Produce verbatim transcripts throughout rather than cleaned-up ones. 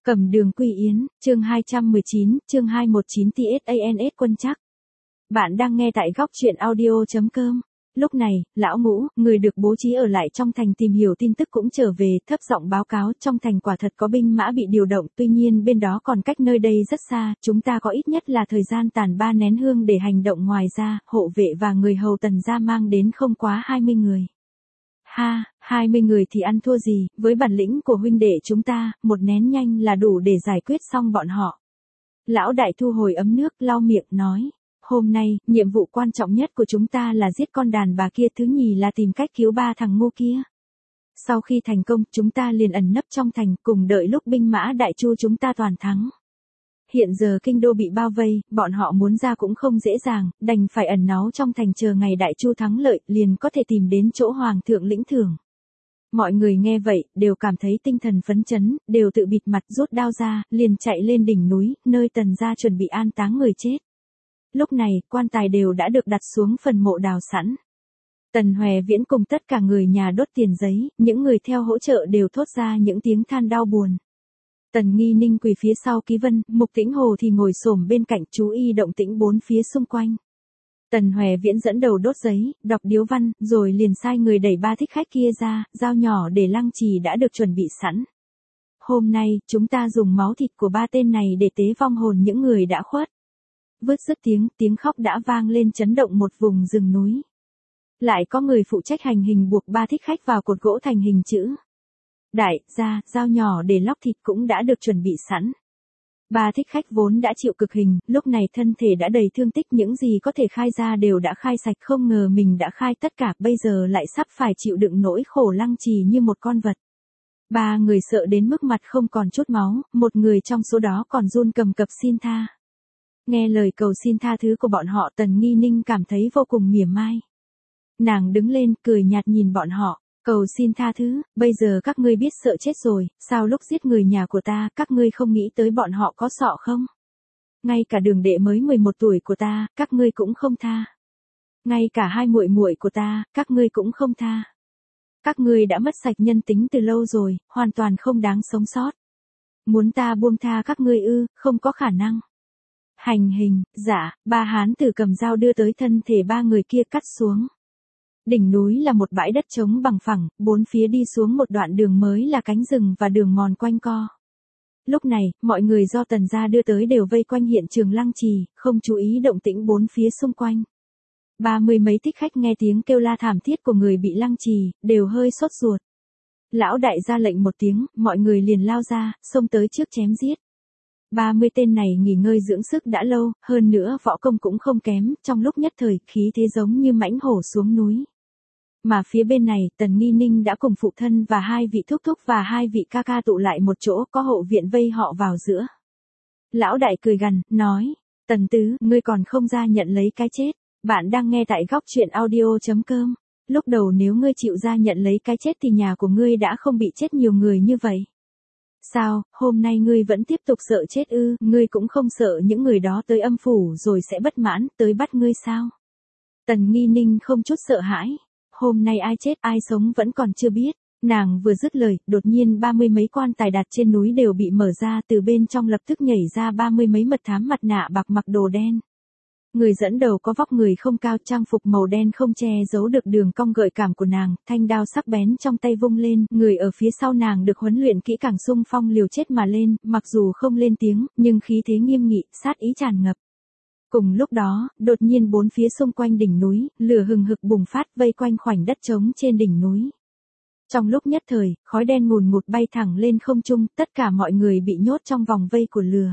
Cẩm Đường Quy Yến, chương hai trăm mười chín, chương hai trăm mười chín TSANS Quân Trắc. Bạn đang nghe tại góc truyện audio chấm com. Lúc này, lão Ngũ, người được bố trí ở lại trong thành tìm hiểu tin tức cũng trở về, thấp giọng báo cáo trong thành quả thật có binh mã bị điều động, tuy nhiên bên đó còn cách nơi đây rất xa, chúng ta có ít nhất là thời gian tàn ba nén hương để hành động, ngoài ra, hộ vệ và người hầu Tần gia mang đến không quá hai mươi người. Ha, hai mươi người thì ăn thua gì, với bản lĩnh của huynh đệ chúng ta, một nén nhanh là đủ để giải quyết xong bọn họ. Lão đại thu hồi ấm nước, lau miệng, nói. Hôm nay, nhiệm vụ quan trọng nhất của chúng ta là giết con đàn bà kia, thứ nhì là tìm cách cứu ba thằng ngu kia. Sau khi thành công, chúng ta liền ẩn nấp trong thành, cùng đợi lúc binh mã Đại Chu chúng ta toàn thắng. Hiện giờ kinh đô bị bao vây, bọn họ muốn ra cũng không dễ dàng, đành phải ẩn náu trong thành chờ ngày Đại Chu thắng lợi, liền có thể tìm đến chỗ hoàng thượng lĩnh thưởng. Mọi người nghe vậy, đều cảm thấy tinh thần phấn chấn, đều tự bịt mặt rút đao ra, liền chạy lên đỉnh núi, nơi Tần gia chuẩn bị an táng người chết. Lúc này, quan tài đều đã được đặt xuống phần mộ đào sẵn. Tần Hoè Viễn cùng tất cả người nhà đốt tiền giấy, những người theo hỗ trợ đều thốt ra những tiếng than đau buồn. Tần Nghi Ninh quỳ phía sau Ký Vân, Mục Tĩnh Hồ thì ngồi xổm bên cạnh chú y động tĩnh bốn phía xung quanh. Tần Hoè Viễn dẫn đầu đốt giấy, đọc điếu văn, rồi liền sai người đẩy ba thích khách kia ra, dao nhỏ để lăng trì đã được chuẩn bị sẵn. Hôm nay, chúng ta dùng máu thịt của ba tên này để tế vong hồn những người đã khuất. Vứt dứt tiếng, tiếng khóc đã vang lên chấn động một vùng rừng núi. Lại có người phụ trách hành hình buộc ba thích khách vào cột gỗ thành hình chữ. Đại gia, dao nhỏ để lóc thịt cũng đã được chuẩn bị sẵn. Ba thích khách vốn đã chịu cực hình, lúc này thân thể đã đầy thương tích, những gì có thể khai ra đều đã khai sạch, không ngờ mình đã khai tất cả, bây giờ lại sắp phải chịu đựng nỗi khổ lăng trì như một con vật. Ba người sợ đến mức mặt không còn chút máu, một người trong số đó còn run cầm cập xin tha. Nghe lời cầu xin tha thứ của bọn họ, Tần Nghi Ninh cảm thấy vô cùng mỉa mai. Nàng đứng lên, cười nhạt nhìn bọn họ. Cầu xin tha thứ, bây giờ các ngươi biết sợ chết rồi, sao lúc giết người nhà của ta, các ngươi không nghĩ tới bọn họ có sọ không? Ngay cả Đường đệ mới mười một tuổi của ta, các ngươi cũng không tha. Ngay cả hai muội muội của ta, các ngươi cũng không tha. Các ngươi đã mất sạch nhân tính từ lâu rồi, hoàn toàn không đáng sống sót. Muốn ta buông tha các ngươi ư, không có khả năng. Hành hình, dạ, ba hán tử cầm dao đưa tới thân thể ba người kia cắt xuống. Đỉnh núi là một bãi đất trống bằng phẳng, bốn phía đi xuống một đoạn đường mới là cánh rừng và đường mòn quanh co. Lúc này, mọi người do Tần gia đưa tới đều vây quanh hiện trường lăng trì, không chú ý động tĩnh bốn phía xung quanh. Ba mươi mấy thích khách nghe tiếng kêu la thảm thiết của người bị lăng trì, đều hơi sốt ruột. Lão đại ra lệnh một tiếng, mọi người liền lao ra, xông tới trước chém giết. Ba mươi tên này nghỉ ngơi dưỡng sức đã lâu, hơn nữa võ công cũng không kém, trong lúc nhất thời, khí thế giống như mãnh hổ xuống núi. Mà phía bên này, Tần Nghi Ninh đã cùng phụ thân và hai vị thúc thúc và hai vị ca ca tụ lại một chỗ, có hộ viện vây họ vào giữa. Lão đại cười gằn, nói, Tần tứ, ngươi còn không ra nhận lấy cái chết. Bạn đang nghe tại góc truyện audio chấm com. Lúc đầu nếu ngươi chịu ra nhận lấy cái chết thì nhà của ngươi đã không bị chết nhiều người như vậy. Sao, hôm nay ngươi vẫn tiếp tục sợ chết ư, ngươi cũng không sợ những người đó tới âm phủ rồi sẽ bất mãn, tới bắt ngươi sao? Tần Nghi Ninh không chút sợ hãi. Hôm nay ai chết ai sống vẫn còn chưa biết. Nàng vừa dứt lời, đột nhiên ba mươi mấy quan tài đặt trên núi đều bị mở ra, từ bên trong lập tức nhảy ra ba mươi mấy mật thám mặt nạ bạc mặc đồ đen. Người dẫn đầu có vóc người không cao, trang phục màu đen không che giấu được đường cong gợi cảm của nàng, thanh đao sắc bén trong tay vung lên, người ở phía sau nàng được huấn luyện kỹ càng xung phong liều chết mà lên, mặc dù không lên tiếng, nhưng khí thế nghiêm nghị, sát ý tràn ngập. Cùng lúc đó, đột nhiên bốn phía xung quanh đỉnh núi, lửa hừng hực bùng phát vây quanh khoảnh đất trống trên đỉnh núi. Trong lúc nhất thời, khói đen ngùn ngụt bay thẳng lên không trung, tất cả mọi người bị nhốt trong vòng vây của lửa.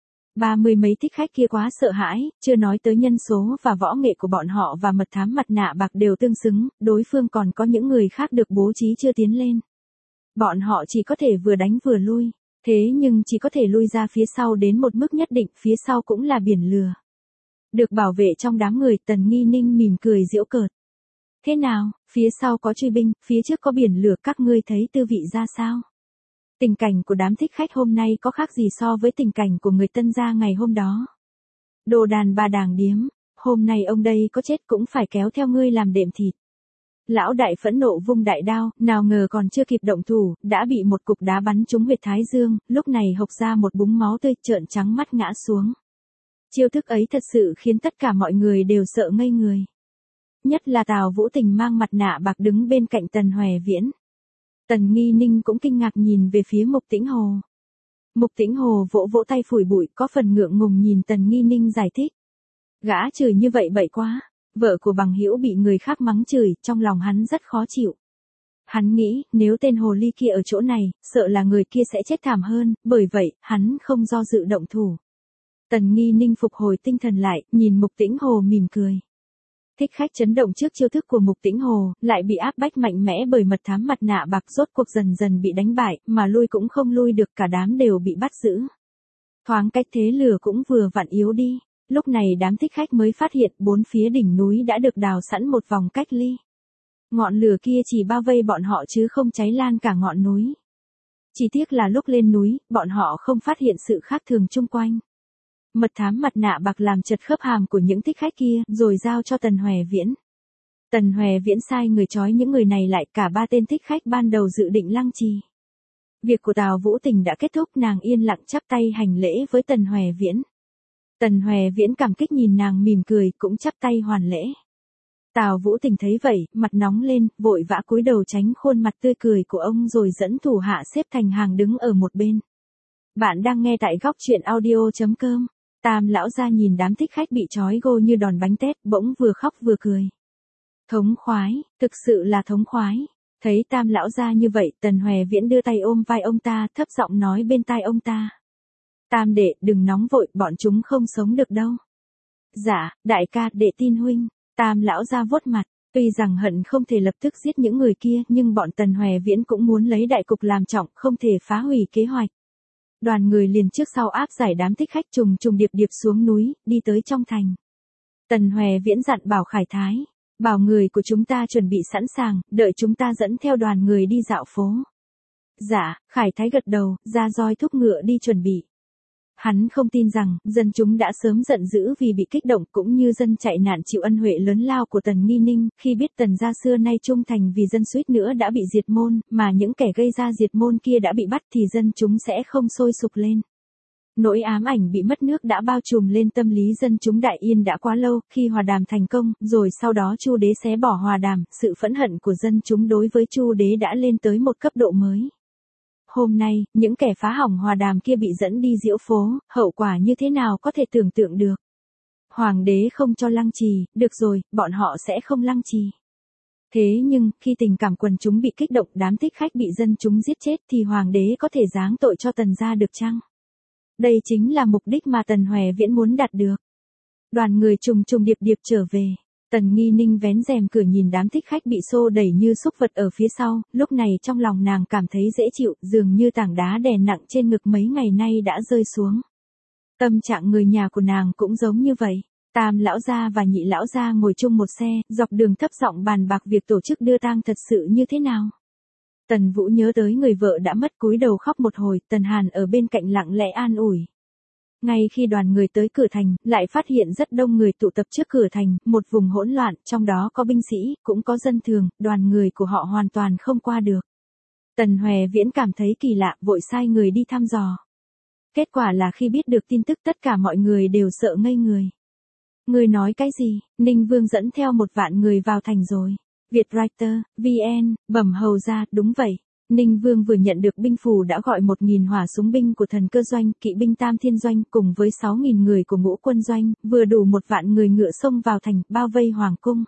Ba mươi mấy thích khách kia quá sợ hãi, chưa nói tới nhân số và võ nghệ của bọn họ và mật thám mặt nạ bạc đều tương xứng, đối phương còn có những người khác được bố trí chưa tiến lên. Bọn họ chỉ có thể vừa đánh vừa lui, thế nhưng chỉ có thể lui ra phía sau đến một mức nhất định, phía sau cũng là biển lửa. Được bảo vệ trong đám người, Tần Nghi Ninh mỉm cười giễu cợt. Thế nào, phía sau có truy binh, phía trước có biển lửa, các ngươi thấy tư vị ra sao? Tình cảnh của đám thích khách hôm nay có khác gì so với tình cảnh của người Tân gia ngày hôm đó? Đồ đàn bà đàng điếm, hôm nay ông đây có chết cũng phải kéo theo ngươi làm đệm thịt. Lão đại phẫn nộ vung đại đao, nào ngờ còn chưa kịp động thủ, đã bị một cục đá bắn trúng huyệt thái dương, lúc này hộc ra một búng máu tươi, trợn trắng mắt ngã xuống. Chiêu thức ấy thật sự khiến tất cả mọi người đều sợ ngây người. Nhất là Tào Vũ Tình mang mặt nạ bạc đứng bên cạnh Tần Hoè Viễn. Tần Nghi Ninh cũng kinh ngạc nhìn về phía Mục Tĩnh Hồ. Mục Tĩnh Hồ vỗ vỗ tay phủi bụi, có phần ngượng ngùng nhìn Tần Nghi Ninh giải thích. Gã chửi như vậy bậy quá, vợ của bằng hữu bị người khác mắng chửi, trong lòng hắn rất khó chịu. Hắn nghĩ, nếu tên hồ ly kia ở chỗ này, sợ là người kia sẽ chết thảm hơn, bởi vậy, hắn không do dự động thủ. Tần Nghi Ninh phục hồi tinh thần lại, nhìn Mục Tĩnh Hồ mỉm cười. Thích khách chấn động trước chiêu thức của Mục Tĩnh Hồ, lại bị áp bách mạnh mẽ bởi mật thám mặt nạ bạc, rốt cuộc dần dần bị đánh bại, mà lui cũng không lui được, cả đám đều bị bắt giữ. Thoáng cách thế lửa cũng vừa vặn yếu đi, lúc này đám thích khách mới phát hiện bốn phía đỉnh núi đã được đào sẵn một vòng cách ly. Ngọn lửa kia chỉ bao vây bọn họ chứ không cháy lan cả ngọn núi. Chỉ tiếc là lúc lên núi, bọn họ không phát hiện sự khác thường chung quanh. Mật thám mặt nạ bạc làm chật khớp hàm của những thích khách kia, rồi giao cho Tần Hoè Viễn. Tần Hoè Viễn sai người trói những người này lại, cả ba tên thích khách ban đầu dự định lăng trì. Việc của Tào Vũ Tình đã kết thúc, nàng yên lặng chắp tay hành lễ với Tần Hoè Viễn. Tần Hoè Viễn cảm kích nhìn nàng mỉm cười, cũng chắp tay hoàn lễ. Tào Vũ Tình thấy vậy, mặt nóng lên, vội vã cúi đầu tránh khuôn mặt tươi cười của ông rồi dẫn thủ hạ xếp thành hàng đứng ở một bên. Bạn đang nghe tại góc truyện audio chấm com. Tam lão gia nhìn đám thích khách bị trói gô như đòn bánh tét, bỗng vừa khóc vừa cười. Thống khoái, thực sự là thống khoái. Thấy Tam lão gia như vậy, Tần Hoè Viễn đưa tay ôm vai ông ta, thấp giọng nói bên tai ông ta. Tam đệ, đừng nóng vội, bọn chúng không sống được đâu. Dạ, đại ca, đệ tin huynh. Tam lão gia vuốt mặt, tuy rằng hận không thể lập tức giết những người kia, nhưng bọn Tần Hoè Viễn cũng muốn lấy đại cục làm trọng, không thể phá hủy kế hoạch. Đoàn người liền trước sau áp giải đám thích khách trùng trùng điệp điệp xuống núi, đi tới trong thành. Tần Hoè Viễn dặn bảo Khải Thái, bảo người của chúng ta chuẩn bị sẵn sàng, đợi chúng ta dẫn theo đoàn người đi dạo phố. Dạ, Khải Thái gật đầu, ra roi thúc ngựa đi chuẩn bị. Hắn không tin rằng, dân chúng đã sớm giận dữ vì bị kích động, cũng như dân chạy nạn chịu ân huệ lớn lao của Tần Nghi Ninh, khi biết Tần gia xưa nay trung thành vì dân suýt nữa đã bị diệt môn, mà những kẻ gây ra diệt môn kia đã bị bắt thì dân chúng sẽ không sôi sục lên. Nỗi ám ảnh bị mất nước đã bao trùm lên tâm lý dân chúng Đại Yên đã quá lâu, khi hòa đàm thành công, rồi sau đó Chu đế xé bỏ hòa đàm, sự phẫn hận của dân chúng đối với Chu đế đã lên tới một cấp độ mới. Hôm nay, những kẻ phá hỏng hòa đàm kia bị dẫn đi diễu phố, hậu quả như thế nào có thể tưởng tượng được. Hoàng đế không cho lăng trì, được rồi, bọn họ sẽ không lăng trì. Thế nhưng, khi tình cảm quần chúng bị kích động, đám thích khách bị dân chúng giết chết thì hoàng đế có thể giáng tội cho Tần gia được chăng? Đây chính là mục đích mà Tần Hoè Viễn muốn đạt được. Đoàn người trùng trùng điệp điệp trở về. Tần Nghi Ninh vén rèm cửa nhìn đám thích khách bị xô đẩy như súc vật ở phía sau, lúc này trong lòng nàng cảm thấy dễ chịu, dường như tảng đá đè nặng trên ngực mấy ngày nay đã rơi xuống. Tâm trạng người nhà của nàng cũng giống như vậy. Tam lão gia và nhị lão gia ngồi chung một xe, dọc đường thấp giọng bàn bạc việc tổ chức đưa tang thật sự như thế nào. Tần Vũ nhớ tới người vợ đã mất, cúi đầu khóc một hồi, Tần Hàn ở bên cạnh lặng lẽ an ủi. Ngay khi đoàn người tới cửa thành, lại phát hiện rất đông người tụ tập trước cửa thành, một vùng hỗn loạn, trong đó có binh sĩ, cũng có dân thường, đoàn người của họ hoàn toàn không qua được. Tần Hoè Viễn cảm thấy kỳ lạ, vội sai người đi thăm dò. Kết quả là khi biết được tin tức tất cả mọi người đều sợ ngây người. Người nói cái gì? Ninh Vương dẫn theo một vạn người vào thành rồi. Vietwriter, vê en, bẩm hầu ra, đúng vậy. Ninh Vương vừa nhận được binh phù đã gọi một nghìn hỏa súng binh của thần cơ doanh, kỵ binh tam thiên doanh cùng với sáu nghìn người của ngũ quân doanh, vừa đủ một vạn người ngựa xông vào thành, bao vây hoàng cung.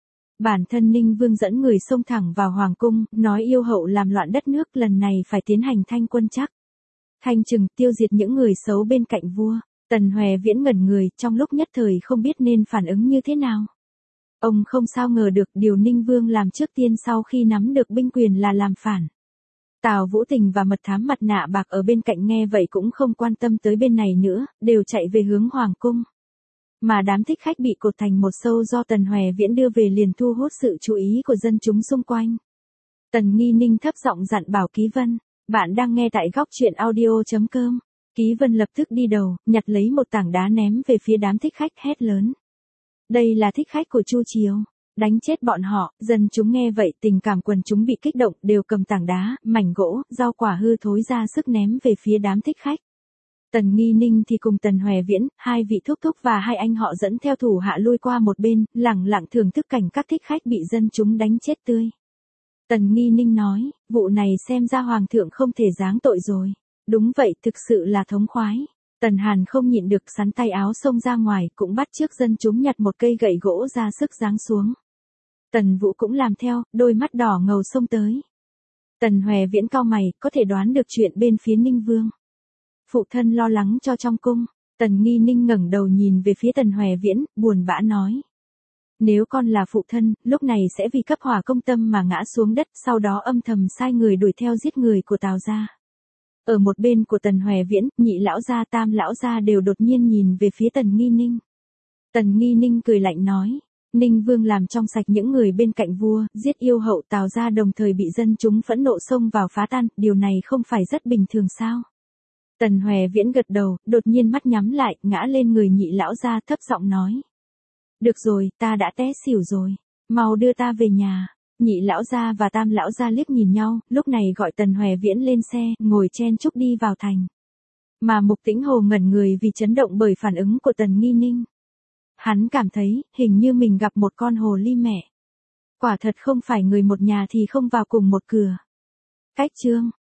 Bản thân Ninh Vương dẫn người xông thẳng vào hoàng cung, nói yêu hậu làm loạn đất nước, lần này phải tiến hành thanh quân chắc. Thanh trừng, tiêu diệt những người xấu bên cạnh vua. Tần Hoè Viễn ngẩn người, trong lúc nhất thời không biết nên phản ứng như thế nào. Ông không sao ngờ được điều Ninh Vương làm trước tiên sau khi nắm được binh quyền là làm phản. Tào Vũ Tình và mật thám mặt nạ bạc ở bên cạnh nghe vậy cũng không quan tâm tới bên này nữa, đều chạy về hướng hoàng cung. Mà đám thích khách bị cột thành một sâu do Tần Hoè Viễn đưa về liền thu hút sự chú ý của dân chúng xung quanh. Tần Nghi Ninh thấp giọng dặn bảo Ký Vân, bạn đang nghe tại góc truyện audio chấm com. Ký Vân lập tức đi đầu, nhặt lấy một tảng đá ném về phía đám thích khách, hét lớn. Đây là thích khách của Chu Triều. Đánh chết bọn họ, dân chúng nghe vậy tình cảm quần chúng bị kích động, đều cầm tảng đá, mảnh gỗ, rau quả hư thối ra sức ném về phía đám thích khách. Tần Nghi Ninh thì cùng Tần Hoè Viễn, hai vị thúc thúc và hai anh họ dẫn theo thủ hạ lui qua một bên, lẳng lặng thưởng thức cảnh các thích khách bị dân chúng đánh chết tươi. Tần Nghi Ninh nói, vụ này xem ra hoàng thượng không thể giáng tội rồi. Đúng vậy, thực sự là thống khoái. Tần Hàn không nhịn được sắn tay áo xông ra ngoài, cũng bắt chước dân chúng nhặt một cây gậy gỗ ra sức giáng xuống. Tần Vũ cũng làm theo, đôi mắt đỏ ngầu xông tới. Tần Hoè Viễn cau mày, có thể đoán được chuyện bên phía Ninh Vương. Phụ thân lo lắng cho trong cung. Tần Nghi Ninh ngẩng đầu nhìn về phía Tần Hoè Viễn, buồn bã nói. Nếu con là phụ thân, lúc này sẽ vì cấp hỏa công tâm mà ngã xuống đất, sau đó âm thầm sai người đuổi theo giết người của Tào gia. Ở một bên của Tần Hoè Viễn, nhị lão gia tam lão gia đều đột nhiên nhìn về phía Tần Nghi Ninh. Tần Nghi Ninh cười lạnh nói. Ninh Vương làm trong sạch những người bên cạnh vua, giết yêu hậu Tào gia đồng thời bị dân chúng phẫn nộ xông vào phá tan, điều này không phải rất bình thường sao? Tần Hoè Viễn gật đầu, đột nhiên mắt nhắm lại, ngã lên người nhị lão gia thấp giọng nói. Được rồi, ta đã té xỉu rồi, mau đưa ta về nhà. Nhị lão gia và tam lão gia liếc nhìn nhau, lúc này gọi Tần Hoè Viễn lên xe, ngồi chen chúc đi vào thành. Mà Mục Tĩnh Hồ ngẩn người vì chấn động bởi phản ứng của Tần Nghi Ninh. Hắn cảm thấy, hình như mình gặp một con hồ ly mẹ. Quả thật không phải người một nhà thì không vào cùng một cửa. Cách chương